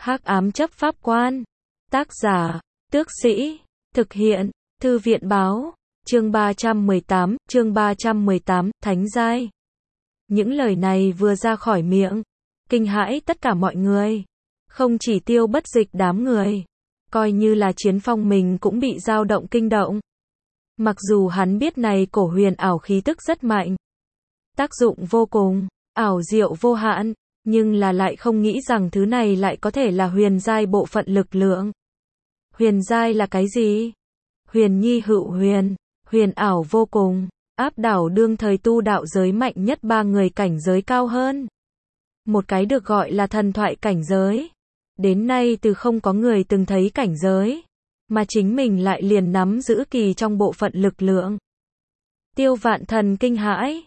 Hắc ám chấp pháp quan. Tác giả, Tước Sĩ. Thực hiện, Thư viện báo. Chương 318, Thánh giai. Những lời này vừa ra khỏi miệng, kinh hãi tất cả mọi người. Không chỉ Tiêu Bất Dịch đám người, coi như là Chiến Phong mình cũng bị dao động kinh động. Mặc dù hắn biết này cổ huyền ảo khí tức rất mạnh, tác dụng vô cùng, ảo diệu vô hạn, nhưng là lại không nghĩ rằng thứ này lại có thể là huyền giai bộ phận lực lượng. Huyền giai là cái gì? Huyền nhi hữu huyền, huyền ảo vô cùng, áp đảo đương thời tu đạo giới mạnh nhất 3 người cảnh giới cao hơn. Một cái được gọi là thần thoại cảnh giới. Đến nay từ không có người từng thấy cảnh giới, mà chính mình lại liền nắm giữ kỳ trong bộ phận lực lượng. Tiêu Vạn Thần kinh hãi.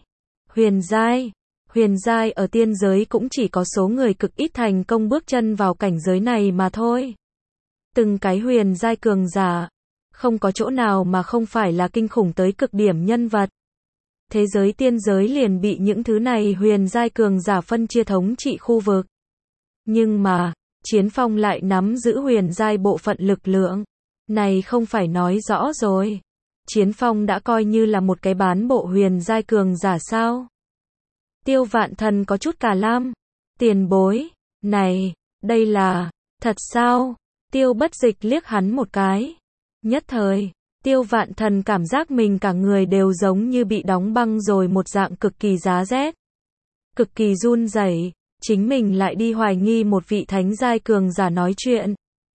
Huyền giai ở tiên giới cũng chỉ có số người cực ít thành công bước chân vào cảnh giới này mà thôi. Từng cái huyền giai cường giả, không có chỗ nào mà không phải là kinh khủng tới cực điểm nhân vật. Thế giới tiên giới liền bị những thứ này huyền giai cường giả phân chia thống trị khu vực. Nhưng mà, Chiến Phong lại nắm giữ huyền giai bộ phận lực lượng. Này không phải nói rõ rồi. Chiến Phong đã coi như là một cái bán bộ huyền giai cường giả sao? Tiêu Vạn Thần có chút cà lam. Tiền bối, này, đây là, thật sao? Tiêu Bất Dịch liếc hắn một cái. Nhất thời, Tiêu Vạn Thần cảm giác mình cả người đều giống như bị đóng băng rồi một dạng cực kỳ giá rét. Cực kỳ run rẩy, chính mình lại đi hoài nghi một vị thánh giai cường giả nói chuyện.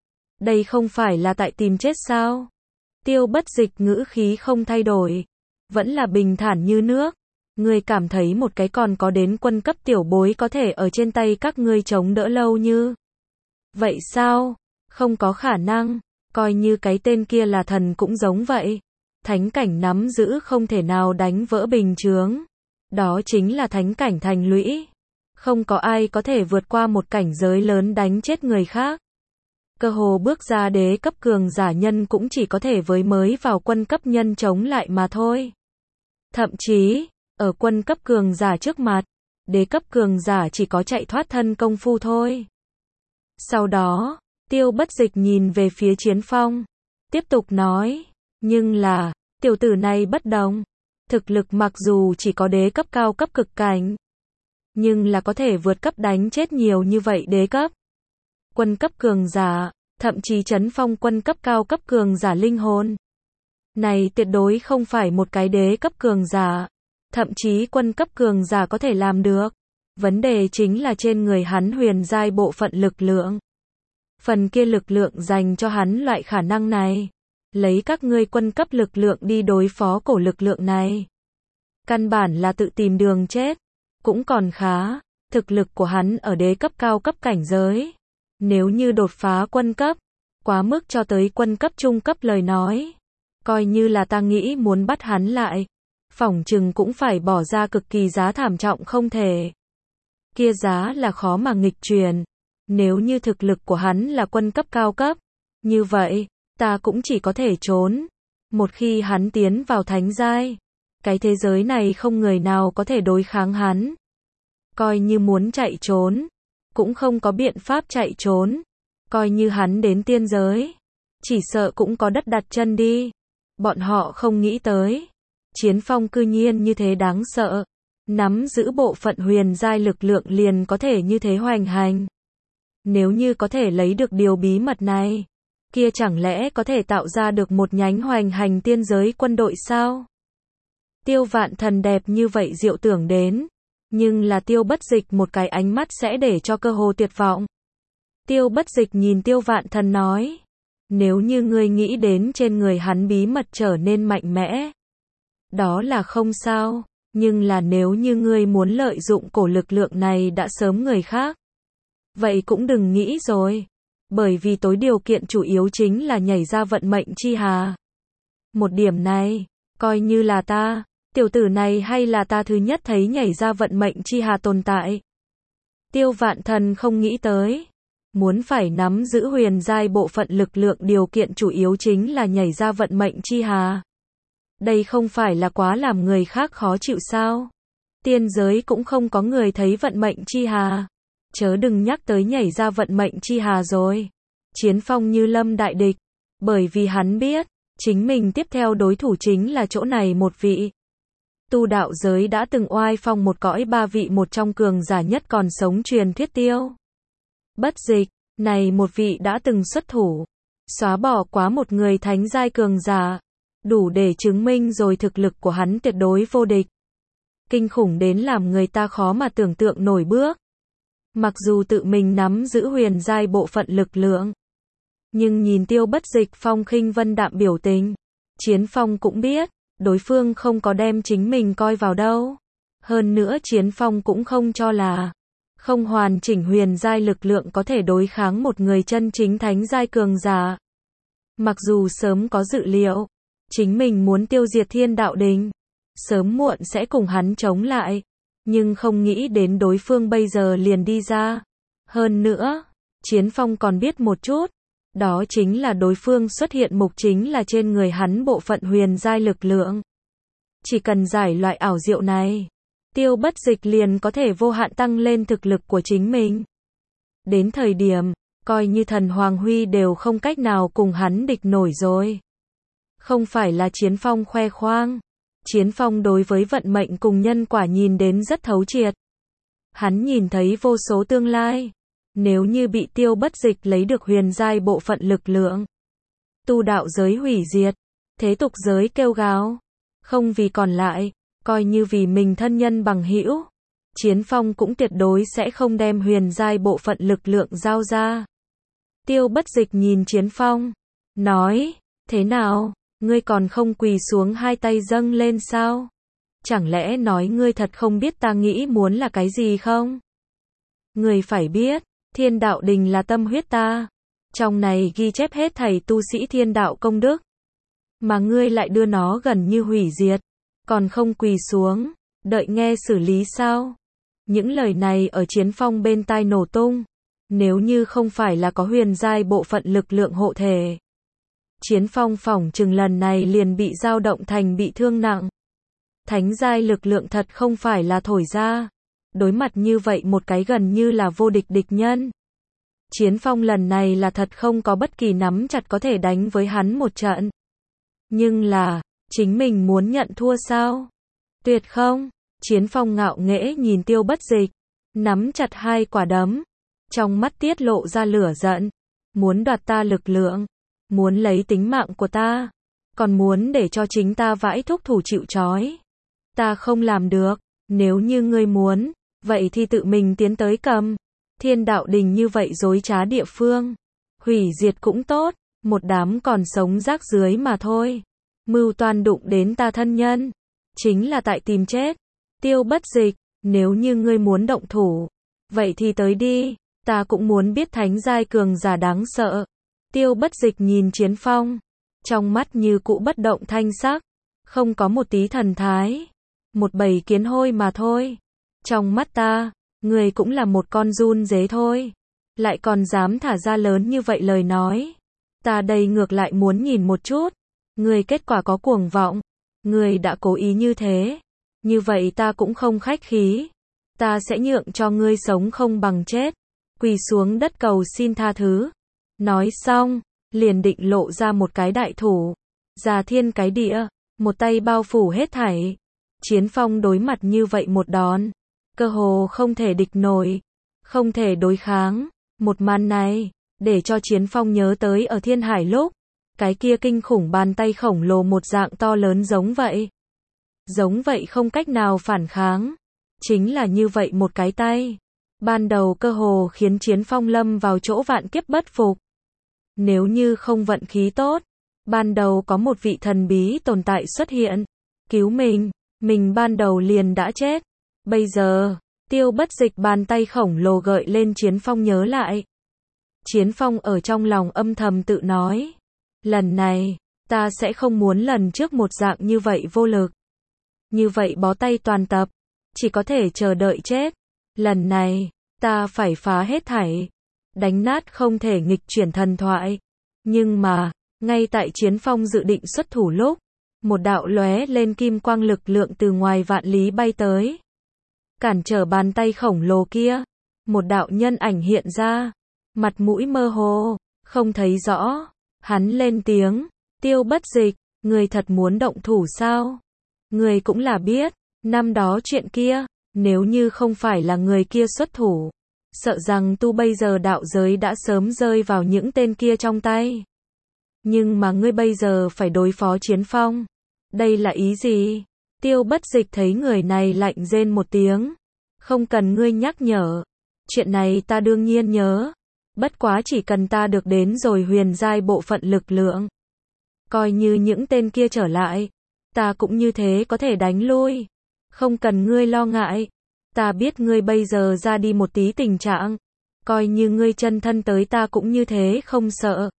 Đây không phải là tại tìm chết sao? Tiêu Bất Dịch ngữ khí không thay đổi, vẫn là bình thản như nước. Ngươi cảm thấy một cái còn có đến quân cấp tiểu bối có thể ở trên tay các ngươi chống đỡ lâu như vậy sao? Không có khả năng, coi như cái tên kia là thần cũng giống vậy. Thánh cảnh nắm giữ không thể nào đánh vỡ bình chướng. Đó chính là thánh cảnh thành lũy. Không có ai có thể vượt qua một cảnh giới lớn đánh chết người khác. Cơ hồ bước ra đế cấp cường giả nhân cũng chỉ có thể với mới vào quân cấp nhân chống lại mà thôi. Thậm chí, ở quân cấp cường giả trước mặt, đế cấp cường giả chỉ có chạy thoát thân công phu thôi. Sau đó, Tiêu Bất Dịch nhìn về phía Chiến Phong, tiếp tục nói, nhưng là, tiểu tử này bất đồng. Thực lực mặc dù chỉ có đế cấp cao cấp cực cảnh, nhưng là có thể vượt cấp đánh chết nhiều như vậy đế cấp. Quân cấp cường giả, thậm chí chấn phong quân cấp cao cấp cường giả linh hồn. Này tuyệt đối không phải một cái đế cấp cường giả, thậm chí quân cấp cường giả có thể làm được. Vấn đề chính là trên người hắn huyền giai bộ phận lực lượng. Phần kia lực lượng dành cho hắn loại khả năng này. Lấy các ngươi quân cấp lực lượng đi đối phó cổ lực lượng này. Căn bản là tự tìm đường chết. Cũng còn khá, thực lực của hắn ở đế cấp cao cấp cảnh giới. Nếu như đột phá quân cấp, quá mức cho tới quân cấp trung cấp lời nói. Coi như là ta nghĩ muốn bắt hắn lại. Phỏng chừng cũng phải bỏ ra cực kỳ giá thảm trọng không thể. Kia giá là khó mà nghịch truyền. Nếu như thực lực của hắn là quân cấp cao cấp, như vậy, ta cũng chỉ có thể trốn. Một khi hắn tiến vào thánh giai, cái thế giới này không người nào có thể đối kháng hắn. Coi như muốn chạy trốn, cũng không có biện pháp chạy trốn. Coi như hắn đến tiên giới, chỉ sợ cũng có đất đặt chân đi. Bọn họ không nghĩ tới. Chiến Phong cư nhiên như thế đáng sợ. Nắm giữ bộ phận huyền giai lực lượng liền có thể như thế hoành hành. Nếu như có thể lấy được điều bí mật này, kia chẳng lẽ có thể tạo ra được một nhánh hoành hành tiên giới quân đội sao? Tiêu Vạn Thần đẹp như vậy diệu tưởng đến, nhưng là Tiêu Bất Dịch một cái ánh mắt sẽ để cho cơ hồ tuyệt vọng. Tiêu Bất Dịch nhìn Tiêu Vạn Thần nói, nếu như ngươi nghĩ đến trên người hắn bí mật trở nên mạnh mẽ, đó là không sao, nhưng là nếu như ngươi muốn lợi dụng cổ lực lượng này đã sớm người khác, vậy cũng đừng nghĩ rồi, bởi vì tối điều kiện chủ yếu chính là nhảy ra vận mệnh chi hà. Một điểm này, coi như là ta, tiểu tử này hay là ta thứ nhất thấy nhảy ra vận mệnh chi hà tồn tại. Tiêu Vạn Thần không nghĩ tới, muốn phải nắm giữ huyền giai bộ phận lực lượng điều kiện chủ yếu chính là nhảy ra vận mệnh chi hà. Đây không phải là quá làm người khác khó chịu sao? Tiên giới cũng không có người thấy vận mệnh chi hà. chớ đừng nhắc tới nhảy ra vận mệnh chi hà rồi. Chiến Phong như lâm đại địch, bởi vì hắn biết, chính mình tiếp theo đối thủ chính là chỗ này một vị. Tu đạo giới đã từng oai phong một cõi ba vị một trong cường giả nhất còn sống truyền thuyết Tiêu Bất Dịch, này một vị đã từng xuất thủ, xóa bỏ quá một người thánh giai cường giả, đủ để chứng minh rồi thực lực của hắn tuyệt đối vô địch. Kinh khủng đến làm người ta khó mà tưởng tượng nổi bước. Mặc dù tự mình nắm giữ huyền giai bộ phận lực lượng, nhưng nhìn Tiêu Bất Dịch phong khinh vân đạm biểu tình, Chiến Phong cũng biết, đối phương không có đem chính mình coi vào đâu. Hơn nữa Chiến Phong cũng không cho là không hoàn chỉnh huyền giai lực lượng có thể đối kháng một người chân chính thánh giai cường giả. Mặc dù sớm có dự liệu, chính mình muốn tiêu diệt Thiên Đạo Đình, sớm muộn sẽ cùng hắn chống lại, nhưng không nghĩ đến đối phương bây giờ liền đi ra. Hơn nữa, Chiến Phong còn biết một chút, đó chính là đối phương xuất hiện mục chính là trên người hắn bộ phận huyền giai lực lượng. Chỉ cần giải loại ảo diệu này, Tiêu Bất Dịch liền có thể vô hạn tăng lên thực lực của chính mình. Đến thời điểm, coi như thần Hoàng Huy đều không cách nào cùng hắn địch nổi rồi. Không phải là Chiến Phong khoe khoang. Chiến Phong đối với vận mệnh cùng nhân quả nhìn đến rất thấu triệt. Hắn nhìn thấy vô số tương lai. Nếu như bị Tiêu Bất Dịch lấy được huyền giai bộ phận lực lượng, tu đạo giới hủy diệt, thế tục giới kêu gào, không vì còn lại, coi như vì mình thân nhân bằng hữu, Chiến Phong cũng tuyệt đối sẽ không đem huyền giai bộ phận lực lượng giao ra. Tiêu Bất Dịch nhìn Chiến Phong, nói, thế nào, ngươi còn không quỳ xuống hai tay dâng lên sao? Chẳng lẽ nói ngươi thật không biết ta nghĩ muốn là cái gì không? Ngươi phải biết, Thiên Đạo Đình là tâm huyết ta. Trong này ghi chép hết thảy tu sĩ thiên đạo công đức. Mà ngươi lại đưa nó gần như hủy diệt. Còn không quỳ xuống, đợi nghe xử lý sao? Những lời này ở Chiến Phong bên tai nổ tung. Nếu như không phải là có huyền giai bộ phận lực lượng hộ thể, Chiến Phong phỏng chừng lần này liền bị dao động thành bị thương nặng. Thánh giai lực lượng thật không phải là thổi ra. Đối mặt như vậy một cái gần như là vô địch địch nhân, Chiến Phong lần này là thật không có bất kỳ nắm chặt có thể đánh với hắn một trận. Nhưng là, chính mình muốn nhận thua sao? Tuyệt không. Chiến Phong ngạo nghễ nhìn Tiêu Bất Dịch, nắm chặt hai quả đấm, trong mắt tiết lộ ra lửa giận. Muốn đoạt ta lực lượng, muốn lấy tính mạng của ta, còn muốn để cho chính ta vãi thúc thủ chịu trói. Ta không làm được, nếu như ngươi muốn, vậy thì tự mình tiến tới cầm. Thiên Đạo Đình như vậy dối trá địa phương, hủy diệt cũng tốt, một đám còn sống rác rưới mà thôi. Mưu toan đụng đến ta thân nhân, chính là tại tìm chết. Tiêu Bất Dịch, nếu như ngươi muốn động thủ, vậy thì tới đi, ta cũng muốn biết thánh giai cường giả đáng sợ. Tiêu Bất Dịch nhìn Chiến Phong, trong mắt như cũ bất động thanh sắc, không có một tí thần thái, một bầy kiến hôi mà thôi. Trong mắt ta, người cũng là một con giun dế thôi, lại còn dám thả ra lớn như vậy lời nói. Ta đây ngược lại muốn nhìn một chút, người kết quả có cuồng vọng, người đã cố ý như thế, như vậy ta cũng không khách khí, ta sẽ nhượng cho ngươi sống không bằng chết, quỳ xuống đất cầu xin tha thứ. Nói xong, liền định lộ ra một cái đại thủ, già thiên cái địa, một tay bao phủ hết thảy. Chiến Phong đối mặt như vậy một đòn, cơ hồ không thể địch nổi, không thể đối kháng. Một màn này, để cho Chiến Phong nhớ tới ở Thiên Hải lúc, cái kia kinh khủng bàn tay khổng lồ một dạng to lớn giống vậy. Giống vậy không cách nào phản kháng. Chính là như vậy một cái tay. Ban đầu cơ hồ khiến Chiến Phong lâm vào chỗ vạn kiếp bất phục. Nếu như không vận khí tốt, ban đầu có một vị thần bí tồn tại xuất hiện, cứu mình ban đầu liền đã chết. Bây giờ, Tiêu Bất Dịch bàn tay khổng lồ gợi lên Chiến Phong nhớ lại. Chiến Phong ở trong lòng âm thầm tự nói, lần này, ta sẽ không muốn lần trước một dạng như vậy vô lực. Như vậy bó tay toàn tập, chỉ có thể chờ đợi chết. Lần này, ta phải phá hết thảy, đánh nát không thể nghịch chuyển thần thoại. Nhưng mà, ngay tại Chiến Phong dự định xuất thủ lúc, một đạo lóe lên kim quang lực lượng từ ngoài vạn lý bay tới, cản trở bàn tay khổng lồ kia. một đạo nhân ảnh hiện ra, mặt mũi mơ hồ, không thấy rõ. Hắn lên tiếng, Tiêu Bất Dịch, người thật muốn động thủ sao? Người cũng là biết, năm đó chuyện kia, nếu như không phải là người kia xuất thủ, sợ rằng tu bây giờ đạo giới đã sớm rơi vào những tên kia trong tay. Nhưng mà ngươi bây giờ phải đối phó Chiến Phong. Đây là ý gì? Tiêu Bất Dịch thấy người này lạnh rên một tiếng. Không cần ngươi nhắc nhở. Chuyện này ta đương nhiên nhớ. Bất quá chỉ cần ta được đến rồi huyền giai bộ phận lực lượng. Coi như những tên kia trở lại. Ta cũng như thế có thể đánh lui. Không cần ngươi lo ngại. Ta biết ngươi bây giờ ra đi một tí tình trạng. Coi như ngươi chân thân tới ta cũng như thế không sợ.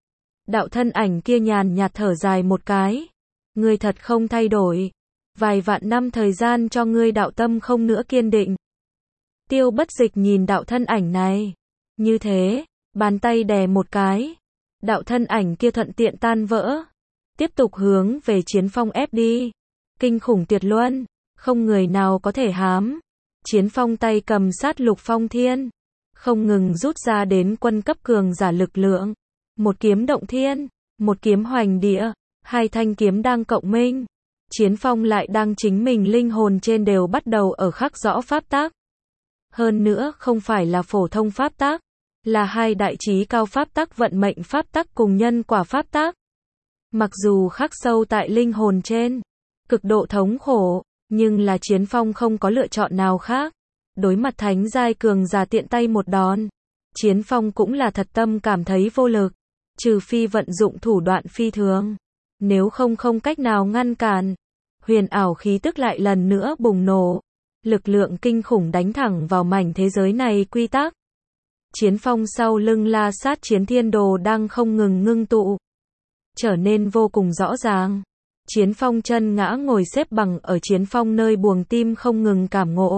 Đạo thân ảnh kia nhàn nhạt thở dài một cái. Ngươi thật không thay đổi. Vài vạn năm thời gian cho ngươi đạo tâm không nữa kiên định. Tiêu Bất Dịch nhìn đạo thân ảnh này. Như thế, bàn tay đè một cái. Đạo thân ảnh kia thuận tiện tan vỡ. Tiếp tục hướng về Chiến Phong ép đi. Kinh khủng tuyệt luân. Không người nào có thể hám. Chiến Phong tay cầm sát lục phong thiên. Không ngừng rút ra đến quân cấp cường giả lực lượng. Một kiếm động thiên. Một kiếm hoành địa. Hai thanh kiếm đang cộng minh. Chiến Phong lại đang chính mình linh hồn trên đều bắt đầu ở khắc rõ pháp tác. Hơn nữa không phải là phổ thông pháp tác. Là hai đại trí cao pháp tác vận mệnh pháp tác cùng nhân quả pháp tác. Mặc dù khắc sâu tại linh hồn trên. Cực độ thống khổ. Nhưng là Chiến Phong không có lựa chọn nào khác. Đối mặt thánh giai cường giả tiện tay một đòn. Chiến Phong cũng là thật tâm cảm thấy vô lực. Trừ phi vận dụng thủ đoạn phi thường. Nếu không cách nào ngăn cản. Huyền ảo khí tức lại lần nữa bùng nổ. Lực lượng kinh khủng đánh thẳng vào mảnh thế giới này quy tắc. Chiến Phong sau lưng La Sát Chiến Thiên Đồ đang không ngừng ngưng tụ. Trở nên vô cùng rõ ràng. Chiến Phong chân ngã ngồi xếp bằng ở Chiến Phong nơi buồng tim không ngừng cảm ngộ.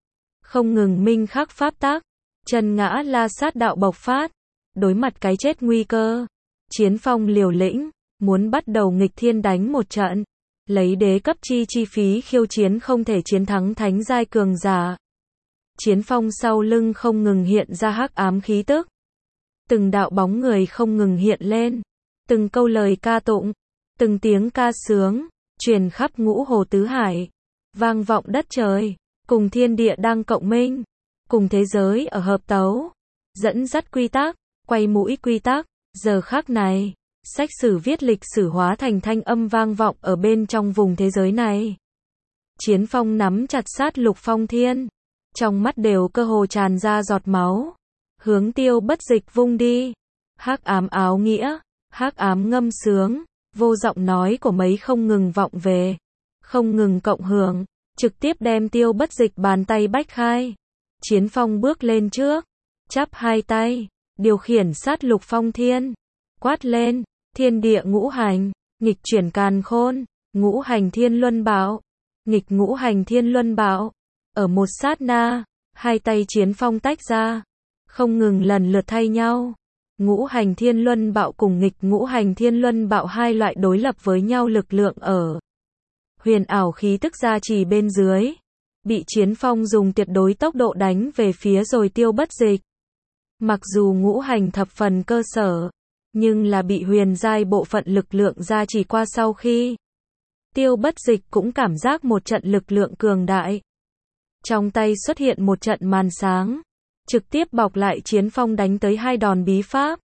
Không ngừng minh khắc pháp tác. Chân ngã La Sát đạo bộc phát. Đối mặt cái chết nguy cơ. Chiến Phong liều lĩnh. Muốn bắt đầu nghịch thiên đánh một trận. Lấy đế cấp chi phí khiêu chiến không thể chiến thắng thánh giai cường giả. Chiến Phong sau lưng không ngừng hiện ra hắc ám khí tức. Từng đạo bóng người không ngừng hiện lên. Từng câu lời ca tụng. Từng tiếng ca sướng. Truyền khắp ngũ hồ tứ hải. Vang vọng đất trời. Cùng thiên địa đang cộng minh. Cùng thế giới ở hợp tấu. Dẫn dắt quy tắc. Quay mũi quy tắc. Giờ khắc này. Sách sử viết lịch sử hóa thành thanh âm vang vọng ở bên trong vùng thế giới này. Chiến Phong nắm chặt sát lục phong thiên. Trong mắt đều cơ hồ tràn ra giọt máu. Hướng Tiêu Bất Dịch vung đi. Hắc ám áo nghĩa. Hắc ám ngâm sướng. Vô giọng nói của mấy không ngừng vọng về. Không ngừng cộng hưởng. Trực tiếp đem Tiêu Bất Dịch bàn tay bách khai. Chiến Phong bước lên trước. Chắp hai tay. Điều khiển sát lục phong thiên. Quát lên. Thiên địa ngũ hành, nghịch chuyển càn khôn, ngũ hành thiên luân bạo, nghịch ngũ hành thiên luân bạo. Ở một sát na, hai tay Chiến Phong tách ra, không ngừng lần lượt thay nhau. Ngũ hành thiên luân bạo cùng nghịch ngũ hành thiên luân bạo hai loại đối lập với nhau lực lượng ở. Huyền ảo khí tức gia trì bên dưới, bị Chiến Phong dùng tuyệt đối tốc độ đánh về phía rồi Tiêu Bất Dịch. Mặc dù ngũ hành thập phần cơ sở, nhưng là bị huyền giai bộ phận lực lượng gia trì qua sau khi. Tiêu Bất Dịch cũng cảm giác một trận lực lượng cường đại. Trong tay xuất hiện một trận màn sáng. Trực tiếp bọc lại Chiến Phong đánh tới hai đòn bí pháp.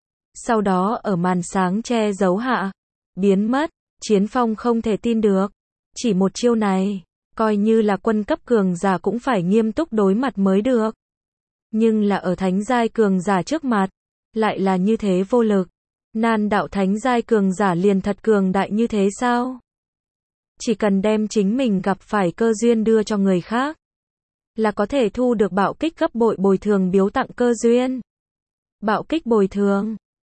Sau đó ở màn sáng che giấu hạ. Biến mất. Chiến Phong không thể tin được. Chỉ một chiêu này. Coi như là quân cấp cường giả cũng phải nghiêm túc đối mặt mới được. Nhưng là ở thánh giai cường giả trước mặt. Lại là như thế vô lực. Nan đạo thánh giai cường giả liền thật cường đại như thế sao? Chỉ cần đem chính mình gặp phải cơ duyên đưa cho người khác. Là có thể thu được bạo kích gấp bội bồi thường biếu tặng cơ duyên. Bạo kích bồi thường.